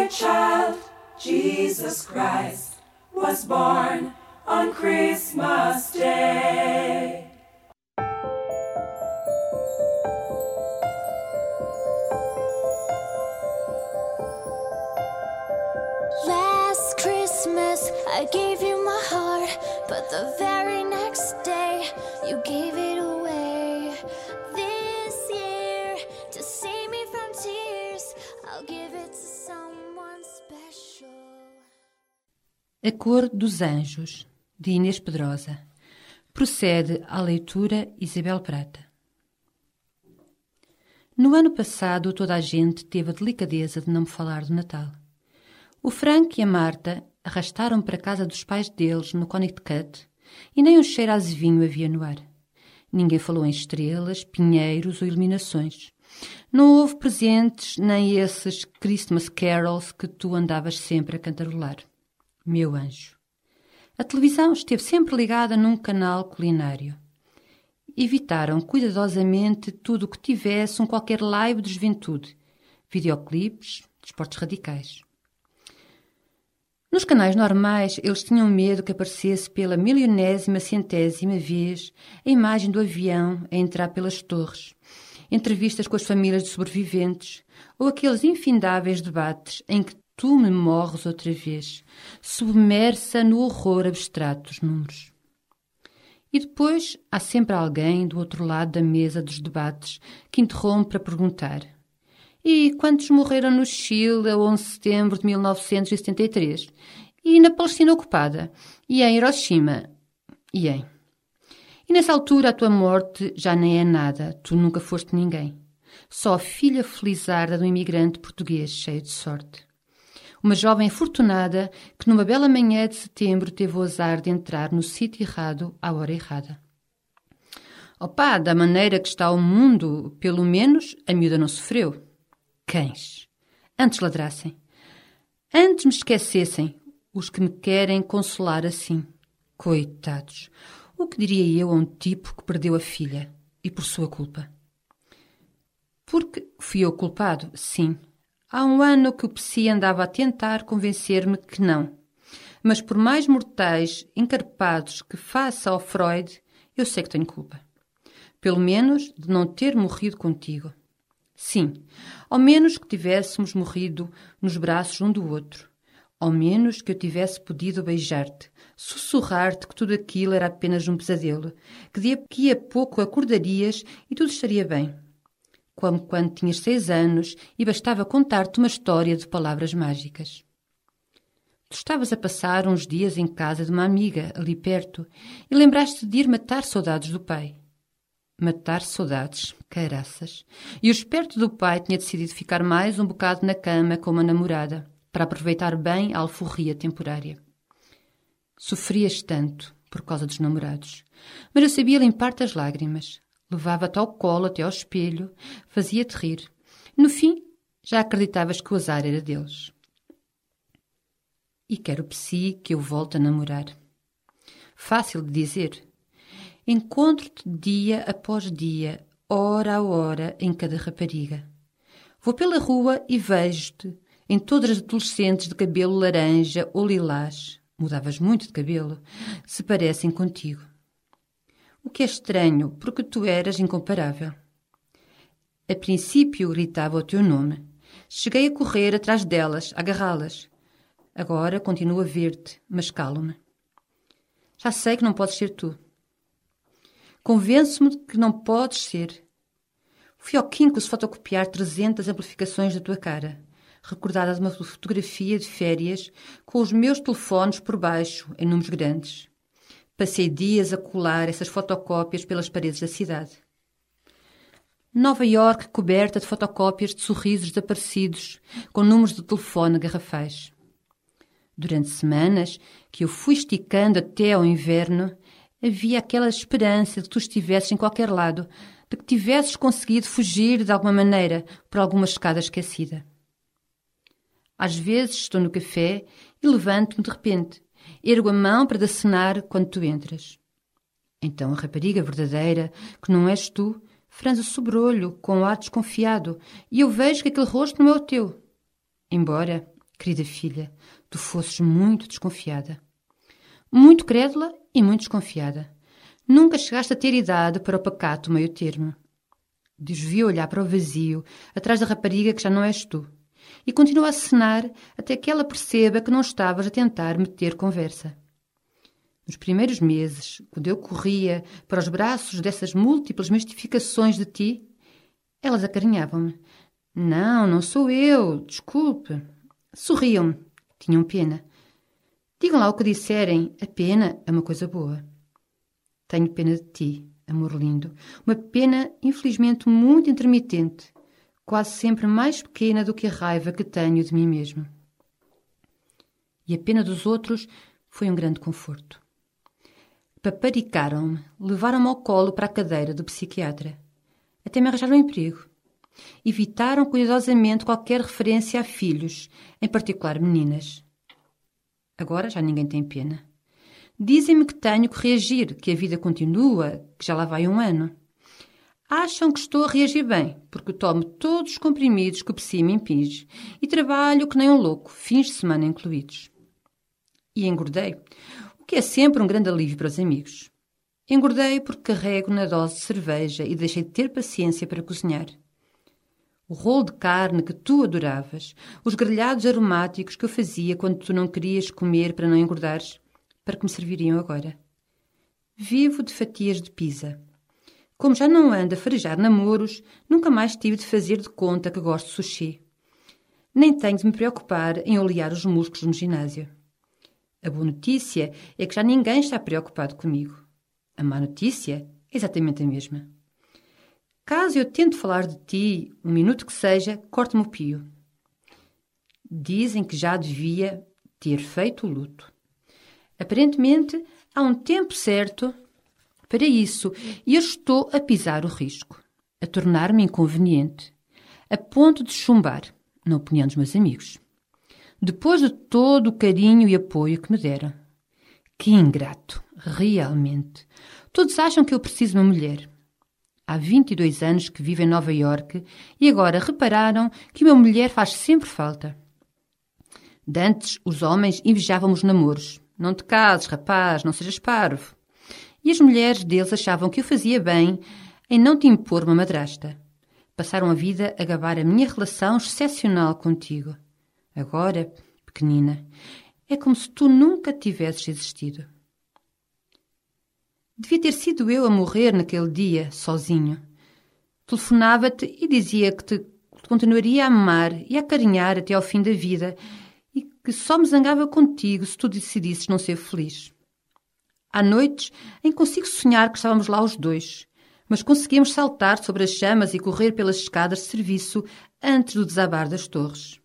dear child, Jesus Christ, was born on Christmas Day. Last Christmas I gave you my heart, but the very next day you gave it away. This year, to save me from tears, I'll give it to someone special. A Cor dos Anjos, de Inês Pedrosa. Procede à leitura Isabel Prata. No ano passado toda a gente teve a delicadeza de não me falar do Natal. O Frank e a Marta arrastaram para a casa dos pais deles no Connecticut e nem um cheiro a azevinho havia no ar. Ninguém falou em estrelas, pinheiros ou iluminações. Não houve presentes nem esses Christmas carols que tu andavas sempre a cantarolar. Meu anjo. A televisão esteve sempre ligada num canal culinário. Evitaram cuidadosamente tudo o que tivesse qualquer live de juventude, videoclipes, desportos radicais. Nos canais normais, eles tinham medo que aparecesse pela milionésima centésima vez a imagem do avião a entrar pelas torres, entrevistas com as famílias de sobreviventes ou aqueles infindáveis debates em que tu me morres outra vez, submersa no horror abstrato dos números. E depois há sempre alguém do outro lado da mesa dos debates que interrompe para perguntar: e quantos morreram no Chile a 11 de setembro de 1973? E na Palestina ocupada? E em Hiroshima? E nessa altura a tua morte já nem é nada, tu nunca foste ninguém. Só a filha felizarda de um imigrante português cheio de sorte. Uma jovem afortunada que numa bela manhã de setembro teve o azar de entrar no sítio errado à hora errada. Opa, da maneira que está o mundo, pelo menos a miúda não sofreu. Cães. Antes ladrassem. Antes me esquecessem os que me querem consolar assim. Coitados. O que diria eu a um tipo que perdeu a filha e por sua culpa? Porque fui eu culpado, sim. Há um ano que o psi andava a tentar convencer-me que não. Mas por mais mortais encarpados que faça ao Freud, eu sei que tenho culpa. Pelo menos de não ter morrido contigo. Sim, ao menos que tivéssemos morrido nos braços um do outro. Ao menos que eu tivesse podido beijar-te, sussurrar-te que tudo aquilo era apenas um pesadelo, que daqui a pouco acordarias e tudo estaria bem. Como quando tinhas 6 anos e bastava contar-te uma história de palavras mágicas. Tu estavas a passar uns dias em casa de uma amiga, ali perto, e lembraste de ir matar saudades do pai. Matar saudades, caraças. E o esperto do pai tinha decidido ficar mais um bocado na cama com uma namorada, para aproveitar bem a alforria temporária. Sofrias tanto por causa dos namorados, mas eu sabia limpar-te as lágrimas. Levava-te ao colo até ao espelho, fazia-te rir. No fim, já acreditavas que o azar era deles. E quero psi que eu volte a namorar. Fácil de dizer. Encontro-te dia após dia, hora a hora, em cada rapariga. Vou pela rua e vejo-te em todas as adolescentes de cabelo laranja ou lilás, mudavas muito de cabelo, se parecem contigo. O que é estranho, porque tu eras incomparável. A princípio gritava o teu nome. Cheguei a correr atrás delas, a agarrá-las. Agora continuo a ver-te, mas calo-me. Já sei que não podes ser tu. Convenço-me de que não podes ser. Fui ao Kinko's fotocopiar 300 amplificações da tua cara, recordada de uma fotografia de férias com os meus telefones por baixo, em números grandes. Passei dias a colar essas fotocópias pelas paredes da cidade. Nova Iorque coberta de fotocópias de sorrisos desaparecidos, com números de telefone garrafais. Durante semanas que eu fui esticando até ao inverno, havia aquela esperança de que tu estivesses em qualquer lado, de que tivesses conseguido fugir de alguma maneira por alguma escada esquecida. Às vezes estou no café e levanto-me de repente, ergo a mão para te acenar quando tu entras. Então a rapariga verdadeira, que não és tu, franze o sobrolho com um ar desconfiado e eu vejo que aquele rosto não é o teu. Embora, Querida filha, tu fosses muito desconfiada. Muito crédula e muito desconfiada. Nunca chegaste a ter idade para o pacato meio termo. Desviou olhar para o vazio, atrás da rapariga que já não és tu, e continua a acenar até que ela perceba que não estavas a tentar meter conversa. Nos primeiros meses, quando eu corria para os braços dessas múltiplas mistificações de ti, elas acarinhavam-me. Não, não sou eu, desculpe. Sorriam-me, tinham pena. Digam lá o que disserem, a pena é uma coisa boa. Tenho pena de ti, amor lindo, uma pena infelizmente muito intermitente, quase sempre mais pequena do que a raiva que tenho de mim mesmo. E a pena dos outros foi um grande conforto. Paparicaram-me, levaram-me ao colo para a cadeira do psiquiatra. Até me arranjaram emprego. Evitaram cuidadosamente qualquer referência a filhos, em particular meninas. Agora já ninguém tem pena. Dizem-me que tenho que reagir, que a vida continua, que já lá vai 1 ano. Acham que estou a reagir bem, porque tomo todos os comprimidos que o psi me impinge e trabalho que nem um louco, fins de semana incluídos. E engordei, o que é sempre um grande alívio para os amigos. Engordei porque carrego na dose de cerveja e deixei de ter paciência para cozinhar. O rolo de carne que tu adoravas, os grelhados aromáticos que eu fazia quando tu não querias comer para não engordares, para que me serviriam agora? Vivo de fatias de pizza. Como já não ando a farejar namoros, nunca mais tive de fazer de conta que gosto de sushi. Nem tenho de me preocupar em olear os músculos no ginásio. A boa notícia é que já ninguém está preocupado comigo. A má notícia é exatamente a mesma. Caso eu tente falar de ti, 1 minuto que seja, corta-me o pio. Dizem que já devia ter feito o luto. Aparentemente, há um tempo certo para isso e eu estou a pisar o risco, a tornar-me inconveniente, a ponto de chumbar, na opinião dos meus amigos. Depois de todo o carinho e apoio que me deram. Que ingrato, realmente. Todos acham que eu preciso de uma mulher. Há 22 anos que vivo em Nova Iorque e agora repararam que uma mulher faz sempre falta. Dantes, os homens invejavam os namoros. Não te cases, rapaz, não sejas parvo. E as mulheres deles achavam que eu fazia bem em não te impor uma madrasta. Passaram a vida a gabar a minha relação excepcional contigo. Agora, pequenina, é como se tu nunca tivesses existido. Devia ter sido eu a morrer naquele dia, sozinho. Telefonava-te e dizia que te continuaria a amar e a acarinhar até ao fim da vida e que só me zangava contigo se tu decidisses não ser feliz. Há noites em que consigo sonhar que estávamos lá os dois, mas conseguíamos saltar sobre as chamas e correr pelas escadas de serviço antes do desabar das torres.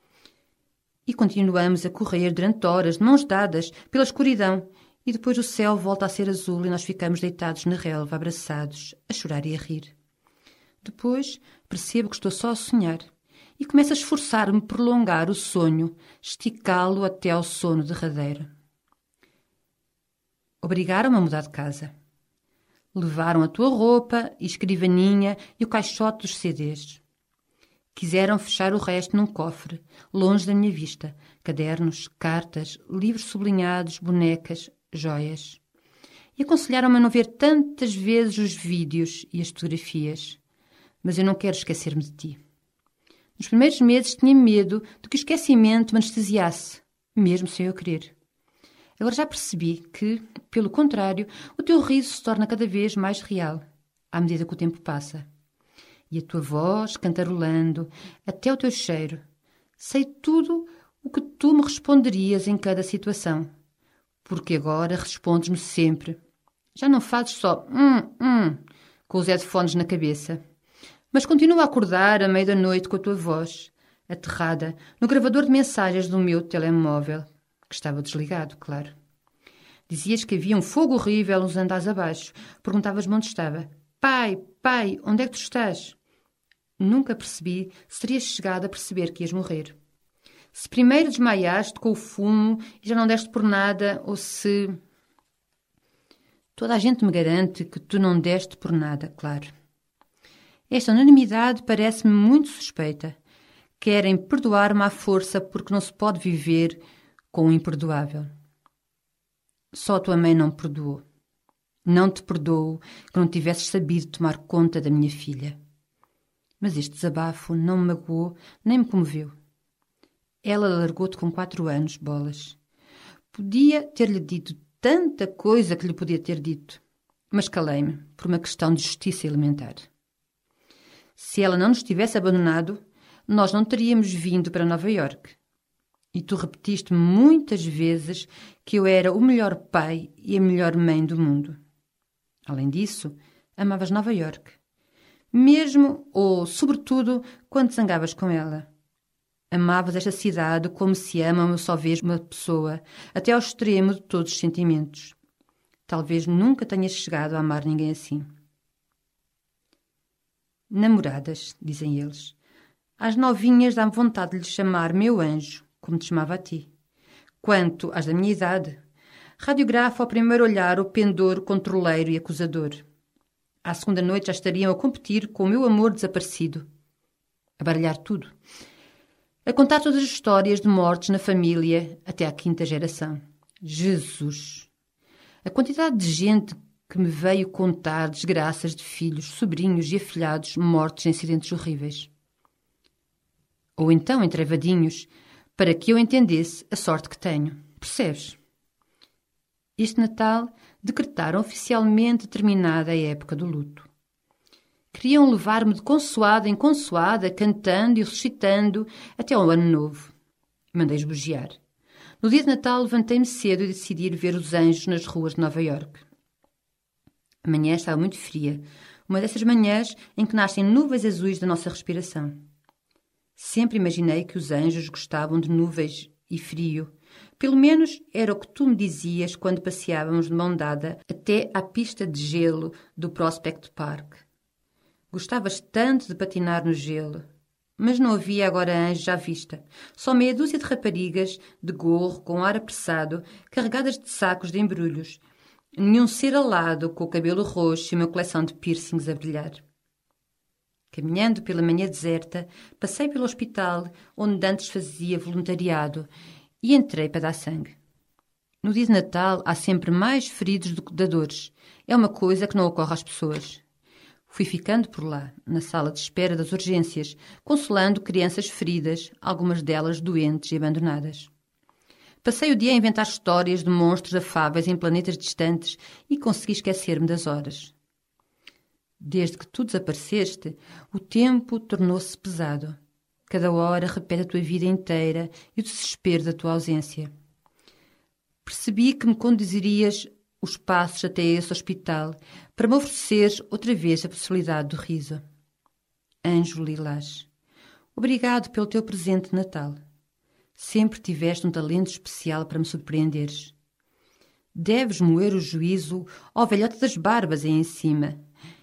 E continuamos a correr durante horas, de mãos dadas, pela escuridão, e depois o céu volta a ser azul e nós ficamos deitados na relva, abraçados, a chorar e a rir. Depois percebo que estou só a sonhar e começo a esforçar-me por prolongar o sonho, esticá-lo até ao sono derradeiro. Obrigaram-me a mudar de casa. Levaram a tua roupa e escrivaninha e o caixote dos CDs. Quiseram fechar o resto num cofre, longe da minha vista. Cadernos, cartas, livros sublinhados, bonecas, joias. E aconselharam-me a não ver tantas vezes os vídeos e as fotografias. Mas eu não quero esquecer-me de ti. Nos primeiros meses tinha medo de que o esquecimento me anestesiasse, mesmo sem eu querer. Agora já percebi que, pelo contrário, o teu riso se torna cada vez mais real, à medida que o tempo passa. E a tua voz, cantarolando, até o teu cheiro. Sei tudo o que tu me responderias em cada situação. Porque agora respondes-me sempre. Já não fazes só com os headphones na cabeça. Mas continuo a acordar à meia da noite com a tua voz, aterrada, no gravador de mensagens do meu telemóvel, que estava desligado, claro. Dizias que havia um fogo horrível uns andares abaixo. Perguntavas-me onde estava. Pai, onde é que tu estás? Nunca percebi se terias chegado a perceber que ias morrer. Se primeiro desmaiaste com o fumo e já não deste por nada, ou se... Toda a gente me garante que tu não deste por nada, claro. Esta unanimidade parece-me muito suspeita. Querem perdoar-me à força porque não se pode viver com o imperdoável. Só a tua mãe não me perdoou. Não te perdoo que não tivesses sabido tomar conta da minha filha. Mas este desabafo não me magoou nem me comoveu. Ela largou-te com 4 anos, bolas. Podia ter-lhe dito tanta coisa que lhe podia ter dito, mas calei-me por uma questão de justiça elementar. Se ela não nos tivesse abandonado, nós não teríamos vindo para Nova Iorque. E tu repetiste muitas vezes que eu era o melhor pai e a melhor mãe do mundo. Além disso, amavas Nova Iorque. Mesmo ou, sobretudo, quando zangavas com ela. Amavas esta cidade como se ama uma só vez uma pessoa, até ao extremo de todos os sentimentos. Talvez nunca tenhas chegado a amar ninguém assim. Namoradas, dizem eles. Às novinhas dá-me vontade de lhes chamar meu anjo, como te chamava a ti. Quanto às da minha idade, radiografo ao primeiro olhar o pendor controleiro e acusador. À segunda noite já estariam a competir com o meu amor desaparecido. A baralhar tudo. A contar todas as histórias de mortes na família até à 5ª geração. Jesus! A quantidade de gente que me veio contar desgraças de filhos, sobrinhos e afilhados mortos em acidentes horríveis. Ou então entrevadinhos, para que eu entendesse a sorte que tenho. Percebes? Este Natal decretaram oficialmente terminada a época do luto. Queriam levar-me de consoada em consoada, cantando e recitando até ao Ano Novo. Mandei esbugiar. No dia de Natal levantei-me cedo e decidi ir ver os anjos nas ruas de Nova Iorque. A manhã estava muito fria, uma dessas manhãs em que nascem nuvens azuis da nossa respiração. Sempre imaginei que os anjos gostavam de nuvens e frio. Pelo menos era o que tu me dizias quando passeávamos de mão dada até à pista de gelo do Prospect Park. Gostavas tanto de patinar no gelo. Mas não havia agora anjos à vista. Só meia dúzia de raparigas de gorro com ar apressado, carregadas de sacos de embrulhos. Nenhum ser alado com o cabelo roxo e uma coleção de piercings a brilhar. Caminhando pela manhã deserta, passei pelo hospital onde antes fazia voluntariado e entrei para dar sangue. No dia de Natal há sempre mais feridos do que dadores. É uma coisa que não ocorre às pessoas. Fui ficando por lá, na sala de espera das urgências, consolando crianças feridas, algumas delas doentes e abandonadas. Passei o dia a inventar histórias de monstros afáveis em planetas distantes e consegui esquecer-me das horas. Desde que tu desapareceste, o tempo tornou-se pesado. Cada hora repete a tua vida inteira e o desespero da tua ausência. Percebi que me conduzirias os passos até esse hospital para me ofereceres outra vez a possibilidade do riso. Anjo lilás, obrigado pelo teu presente de Natal. Sempre tiveste um talento especial para me surpreenderes. Deves moer o juízo ao velhote das barbas aí em cima.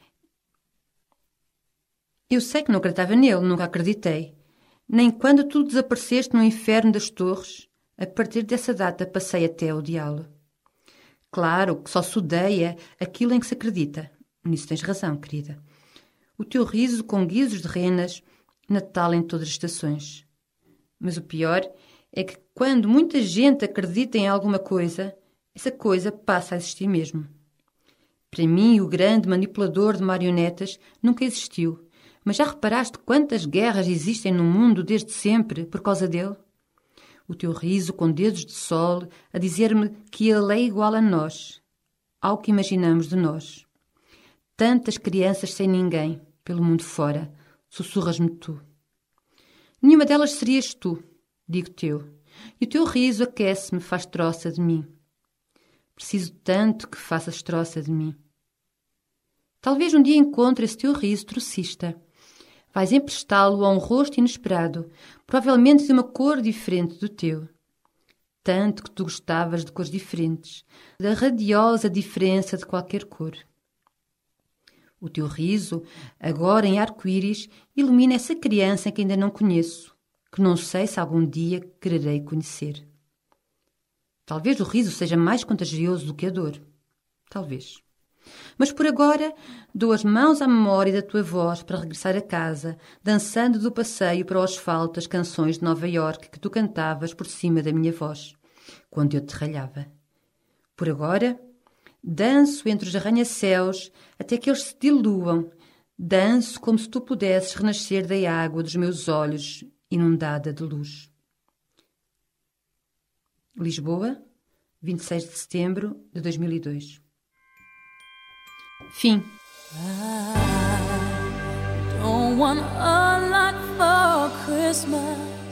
Eu sei que não acreditava nele, nunca acreditei. Nem quando tu desapareceste no inferno das torres, a partir dessa data passei até a odiá-lo. Claro que só se odeia aquilo em que se acredita. Nisso tens razão, querida. O teu riso com guizos de renas, Natal em todas as estações. Mas o pior é que quando muita gente acredita em alguma coisa, essa coisa passa a existir mesmo. Para mim, o grande manipulador de marionetas nunca existiu. Mas já reparaste quantas guerras existem no mundo desde sempre por causa dele? O teu riso com dedos de sol a dizer-me que ele é igual a nós, ao que imaginamos de nós. Tantas crianças sem ninguém, pelo mundo fora, sussurras-me tu. Nenhuma delas serias tu, digo-te eu, e o teu riso aquece-me, faz troça de mim. Preciso tanto que faças troça de mim. Talvez um dia encontre esse teu riso trocista. Vais emprestá-lo a um rosto inesperado, provavelmente de uma cor diferente do teu. Tanto que tu gostavas de cores diferentes, da radiosa diferença de qualquer cor. O teu riso, agora em arco-íris, ilumina essa criança que ainda não conheço, que não sei se algum dia quererei conhecer. Talvez o riso seja mais contagioso do que a dor. Talvez. Mas por agora dou as mãos à memória da tua voz para regressar a casa, dançando do passeio para o asfalto as canções de Nova Iorque que tu cantavas por cima da minha voz, quando eu te ralhava. Por agora, danço entre os arranha-céus até que eles se diluam. Danço como se tu pudesses renascer da água dos meus olhos, inundada de luz. Lisboa, 26 de setembro de 2002. Fim. I don't want a lot for Christmas.